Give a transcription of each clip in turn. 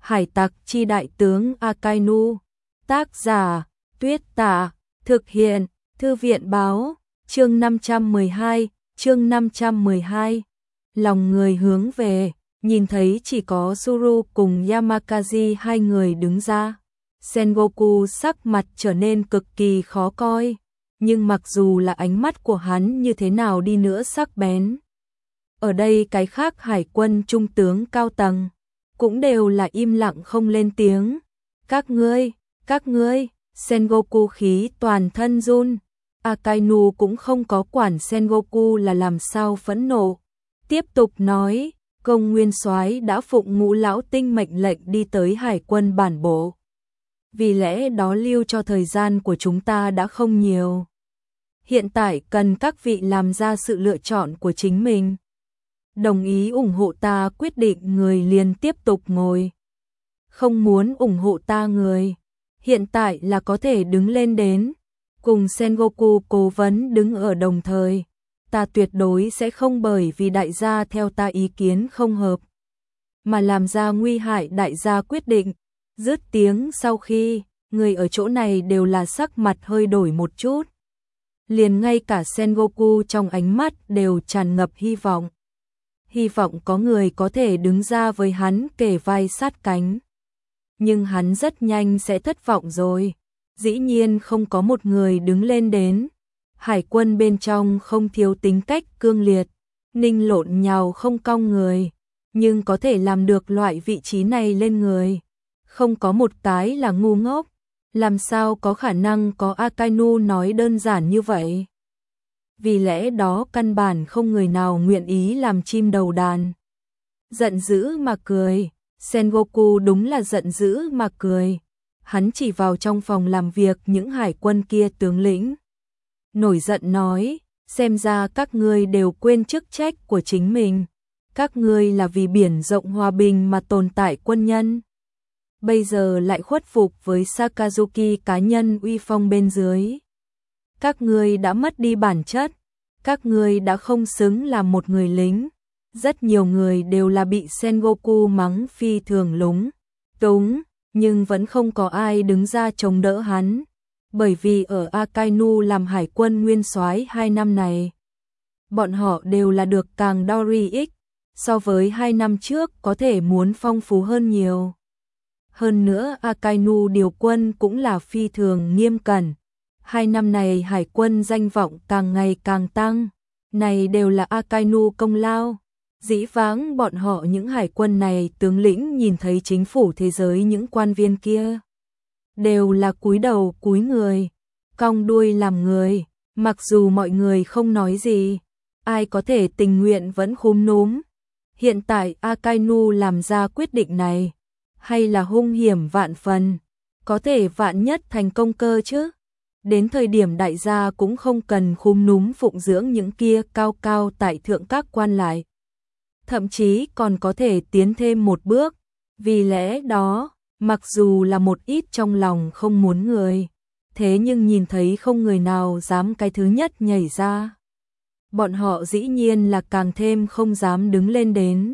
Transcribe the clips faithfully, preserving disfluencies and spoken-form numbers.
Hải tặc chi đại tướng Akainu. Tác giả Tuyết Tả. Thực hiện Thư viện Báo. Chương năm trăm mười hai. Chương năm trăm mười hai. Lòng người hướng về. Nhìn thấy chỉ có Suru cùng Yamakazi hai người đứng ra, Sengoku sắc mặt trở nên cực kỳ khó coi. Nhưng mặc dù là ánh mắt của hắn như thế nào đi nữa sắc bén, ở đây cái khác hải quân trung tướng cao tầng cũng đều là im lặng không lên tiếng. Các ngươi, các ngươi, Sengoku khí toàn thân run. Akainu cũng không có quản Sengoku là làm sao phẫn nộ. Tiếp tục nói, Công Nguyên Soái đã phụng Ngũ lão tinh mệnh lệnh đi tới hải quân bản bộ. Vì lẽ đó lưu cho thời gian của chúng ta đã không nhiều. Hiện tại cần các vị làm ra sự lựa chọn của chính mình. Đồng ý ủng hộ ta quyết định người liền tiếp tục ngồi. Không muốn ủng hộ ta người, hiện tại là có thể đứng lên đến. Cùng Sengoku cố vấn đứng ở đồng thời. Ta tuyệt đối sẽ không bởi vì đại gia theo ta ý kiến không hợp, mà làm ra nguy hại đại gia quyết định. Dứt tiếng sau khi, người ở chỗ này đều là sắc mặt hơi đổi một chút. Liền ngay cả Sengoku trong ánh mắt đều tràn ngập hy vọng. Hy vọng có người có thể đứng ra với hắn kề vai sát cánh. Nhưng hắn rất nhanh sẽ thất vọng rồi. Dĩ nhiên không có một người đứng lên đến. Hải quân bên trong không thiếu tính cách cương liệt, ninh lộn nhào không cong người, nhưng có thể làm được loại vị trí này lên người. Không có một cái là ngu ngốc, làm sao có khả năng có Akainu nói đơn giản như vậy. Vì lẽ đó căn bản không người nào nguyện ý làm chim đầu đàn. Giận dữ mà cười, Sengoku đúng là giận dữ mà cười. Hắn chỉ vào trong phòng làm việc những hải quân kia tướng lĩnh. Nổi giận nói, xem ra các ngươi đều quên chức trách của chính mình. Các ngươi là vì biển rộng hòa bình mà tồn tại quân nhân. Bây giờ lại khuất phục với Sakazuki cá nhân uy phong bên dưới. Các ngươi đã mất đi bản chất. Các ngươi đã không xứng làm một người lính. Rất nhiều người đều là bị Sengoku mắng phi thường lúng túng, nhưng vẫn không có ai đứng ra chống đỡ hắn. Bởi vì ở Akainu làm hải quân nguyên soái hai năm này, bọn họ đều là được càng Dory X, so với hai năm trước có thể muốn phong phú hơn nhiều. Hơn nữa Akainu điều quân cũng là phi thường nghiêm cẩn. Hai năm này hải quân danh vọng càng ngày càng tăng, này đều là Akainu công lao. Dĩ vãng bọn họ những hải quân này tướng lĩnh nhìn thấy chính phủ thế giới những quan viên kia đều là cúi đầu cúi người, cong đuôi làm người, mặc dù mọi người không nói gì, ai có thể tình nguyện vẫn khúm núm. Hiện tại Akainu làm ra quyết định này, hay là hung hiểm vạn phần, có thể vạn nhất thành công cơ chứ. Đến thời điểm đại gia cũng không cần khúm núm phụng dưỡng những kia cao cao tại thượng các quan lại. Thậm chí còn có thể tiến thêm một bước, vì lẽ đó, mặc dù là một ít trong lòng không muốn người, thế nhưng nhìn thấy không người nào dám cái thứ nhất nhảy ra. Bọn họ dĩ nhiên là càng thêm không dám đứng lên đến.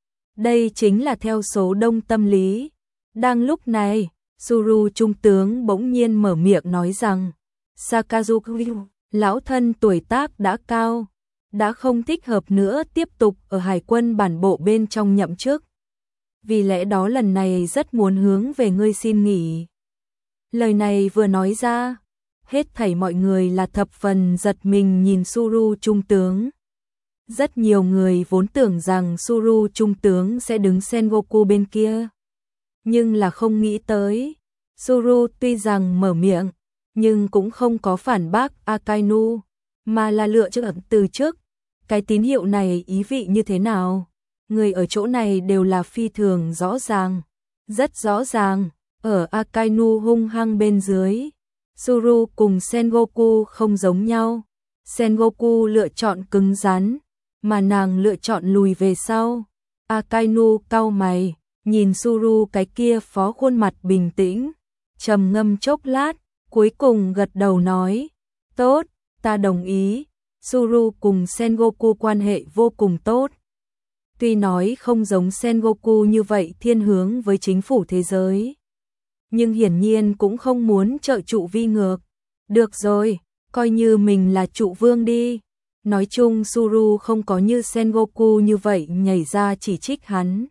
Đây chính là theo số đông tâm lý. Đang lúc này, Suru trung tướng bỗng nhiên mở miệng nói rằng, Sakazuki, lão thân tuổi tác đã cao, đã không thích hợp nữa tiếp tục ở hải quân bản bộ bên trong nhậm chức. Vì lẽ đó lần này rất muốn hướng về ngươi xin nghỉ. Lời này vừa nói ra, hết thảy mọi người là thập phần giật mình nhìn Suru trung tướng. Rất nhiều người vốn tưởng rằng Suru trung tướng sẽ đứng Sengoku bên kia, nhưng là không nghĩ tới. Suru tuy rằng mở miệng, nhưng cũng không có phản bác Akainu, mà là lựa chọn từ chức. Cái tín hiệu này ý vị như thế nào? Người ở chỗ này đều là phi thường rõ ràng, rất rõ ràng. Ở Akainu hung hăng bên dưới, Suru cùng Sengoku không giống nhau. Sengoku lựa chọn cứng rắn, mà nàng lựa chọn lùi về sau. Akainu cau mày, nhìn Suru cái kia phó khuôn mặt bình tĩnh, trầm ngâm chốc lát, cuối cùng gật đầu nói, tốt, ta đồng ý. Suru cùng Sengoku quan hệ vô cùng tốt. Tuy nói không giống Sengoku như vậy thiên hướng với chính phủ thế giới, nhưng hiển nhiên cũng không muốn trợ trụ vi ngược. Được rồi, coi như mình là trụ vương đi. Nói chung Suru không có như Sengoku như vậy nhảy ra chỉ trích hắn,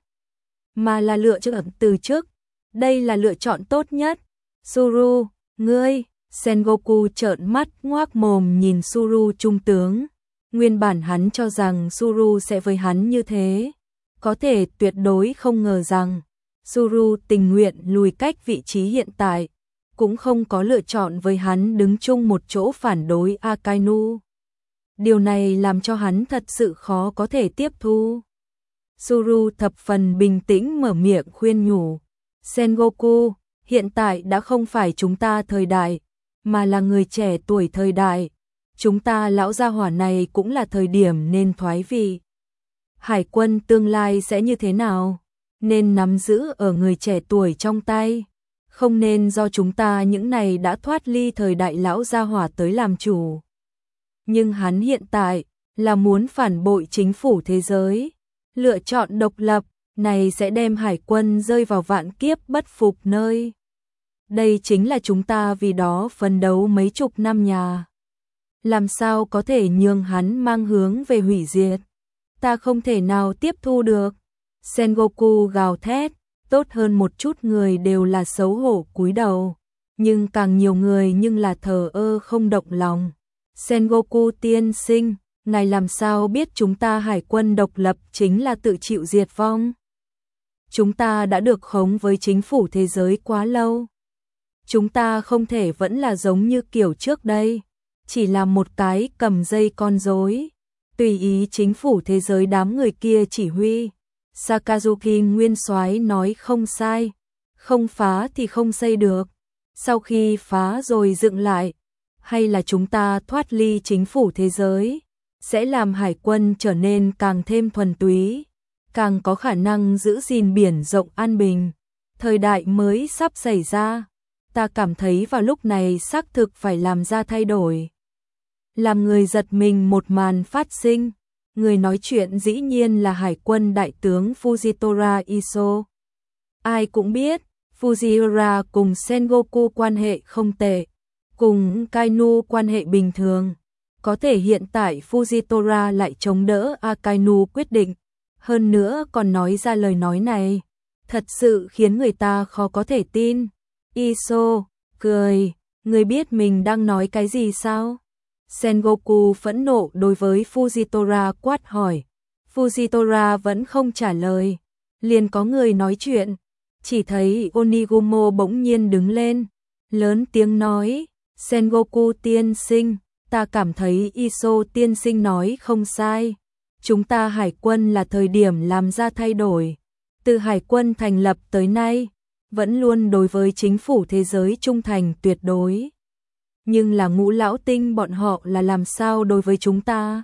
mà là lựa chọn từ chức. Đây là lựa chọn tốt nhất. Suru, ngươi, Sengoku trợn mắt ngoác mồm nhìn Suru trung tướng. Nguyên bản hắn cho rằng Suru sẽ với hắn như thế, có thể tuyệt đối không ngờ rằng Suru tình nguyện lùi cách vị trí hiện tại, cũng không có lựa chọn với hắn đứng chung một chỗ phản đối Akainu. Điều này làm cho hắn thật sự khó có thể tiếp thu. Suru thập phần bình tĩnh mở miệng khuyên nhủ. Sengoku, hiện tại đã không phải chúng ta thời đại, mà là người trẻ tuổi thời đại. Chúng ta lão gia hỏa này cũng là thời điểm nên thoái vị. Hải quân tương lai sẽ như thế nào? Nên nắm giữ ở người trẻ tuổi trong tay. Không nên do chúng ta những này đã thoát ly thời đại lão gia hỏa tới làm chủ. Nhưng hắn hiện tại là muốn phản bội chính phủ thế giới. Lựa chọn độc lập này sẽ đem hải quân rơi vào vạn kiếp bất phục nơi. Đây chính là chúng ta vì đó phấn đấu mấy chục năm nhà. Làm sao có thể nhường hắn mang hướng về hủy diệt? Ta không thể nào tiếp thu được. Sengoku gào thét, tốt hơn một chút người đều là xấu hổ cúi đầu, nhưng càng nhiều người nhưng là thờ ơ không động lòng. Sengoku tiên sinh, ngài làm sao biết chúng ta hải quân độc lập chính là tự chịu diệt vong? Chúng ta đã được khống với chính phủ thế giới quá lâu. Chúng ta không thể vẫn là giống như kiểu trước đây, chỉ là một cái cầm dây con rối, tùy ý chính phủ thế giới đám người kia chỉ huy. Sakazuki nguyên soái nói không sai, không phá thì không xây được. Sau khi phá rồi dựng lại, hay là chúng ta thoát ly chính phủ thế giới, sẽ làm hải quân trở nên càng thêm thuần túy, càng có khả năng giữ gìn biển rộng an bình. Thời đại mới sắp xảy ra, ta cảm thấy vào lúc này xác thực phải làm ra thay đổi. Làm người giật mình một màn phát sinh, người nói chuyện dĩ nhiên là hải quân đại tướng Fujitora Iso. Ai cũng biết, Fujitora cùng Sengoku quan hệ không tệ, cùng Akainu quan hệ bình thường. Có thể hiện tại Fujitora lại chống đỡ Akainu quyết định, hơn nữa còn nói ra lời nói này, thật sự khiến người ta khó có thể tin. Iso cười, người biết mình đang nói cái gì sao? Sengoku phẫn nộ đối với Fujitora quát hỏi. Fujitora vẫn không trả lời, liền có người nói chuyện, chỉ thấy Onigumo bỗng nhiên đứng lên, lớn tiếng nói, Sengoku tiên sinh, ta cảm thấy Iso tiên sinh nói không sai, chúng ta hải quân là thời điểm làm ra thay đổi. Từ hải quân thành lập tới nay, vẫn luôn đối với chính phủ thế giới trung thành tuyệt đối. Nhưng là Ngũ lão tinh bọn họ là làm sao đối với chúng ta?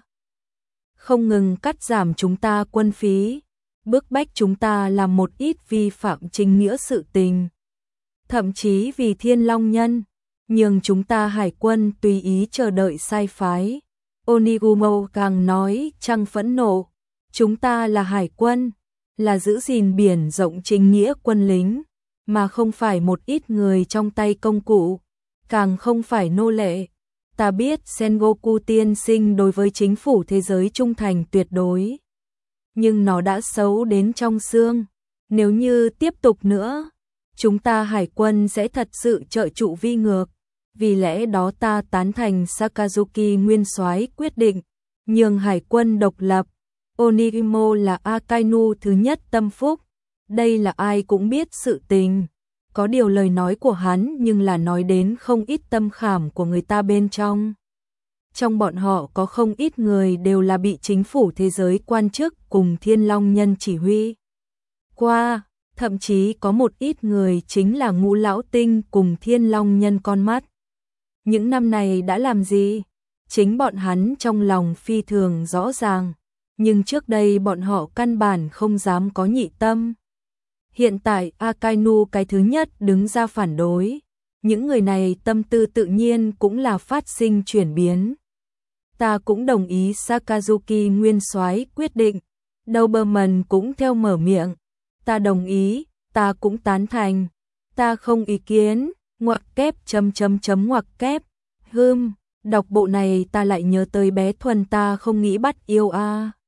Không ngừng cắt giảm chúng ta quân phí, bức bách chúng ta làm một ít vi phạm chính nghĩa sự tình. Thậm chí vì Thiên Long Nhân, nhưng chúng ta hải quân tùy ý chờ đợi sai phái. Onigumo càng nói trăng phẫn nộ, chúng ta là hải quân, là giữ gìn biển rộng chính nghĩa quân lính, mà không phải một ít người trong tay công cụ, càng không phải nô lệ. Ta biết Sengoku tiên sinh đối với chính phủ thế giới trung thành tuyệt đối, nhưng nó đã xấu đến trong xương. Nếu như tiếp tục nữa, chúng ta hải quân sẽ thật sự trợ trụ vi ngược. Vì lẽ đó ta tán thành Sakazuki nguyên soái quyết định nhường hải quân độc lập. Onigumo là Akainu thứ nhất tâm phúc, đây là ai cũng biết sự tình. Có điều lời nói của hắn nhưng là nói đến không ít tâm khảm của người ta bên trong. Trong bọn họ có không ít người đều là bị chính phủ thế giới quan chức cùng Thiên Long Nhân chỉ huy qua, thậm chí có một ít người chính là Ngũ lão tinh cùng Thiên Long Nhân con mắt. Những năm này đã làm gì? Chính bọn hắn trong lòng phi thường rõ ràng, nhưng trước đây bọn họ căn bản không dám có nhị tâm. Hiện tại Akainu cái thứ nhất đứng ra phản đối, những người này tâm tư tự nhiên cũng là phát sinh chuyển biến. Ta cũng đồng ý Sakazuki nguyên soái quyết định, Doberman cũng theo mở miệng. Ta đồng ý, ta cũng tán thành. Ta không ý kiến, ngoặc kép chấm chấm chấm ngoặc kép. Hừm, đọc bộ này ta lại nhớ tới bé Thuần ta không nghĩ bắt yêu a. À.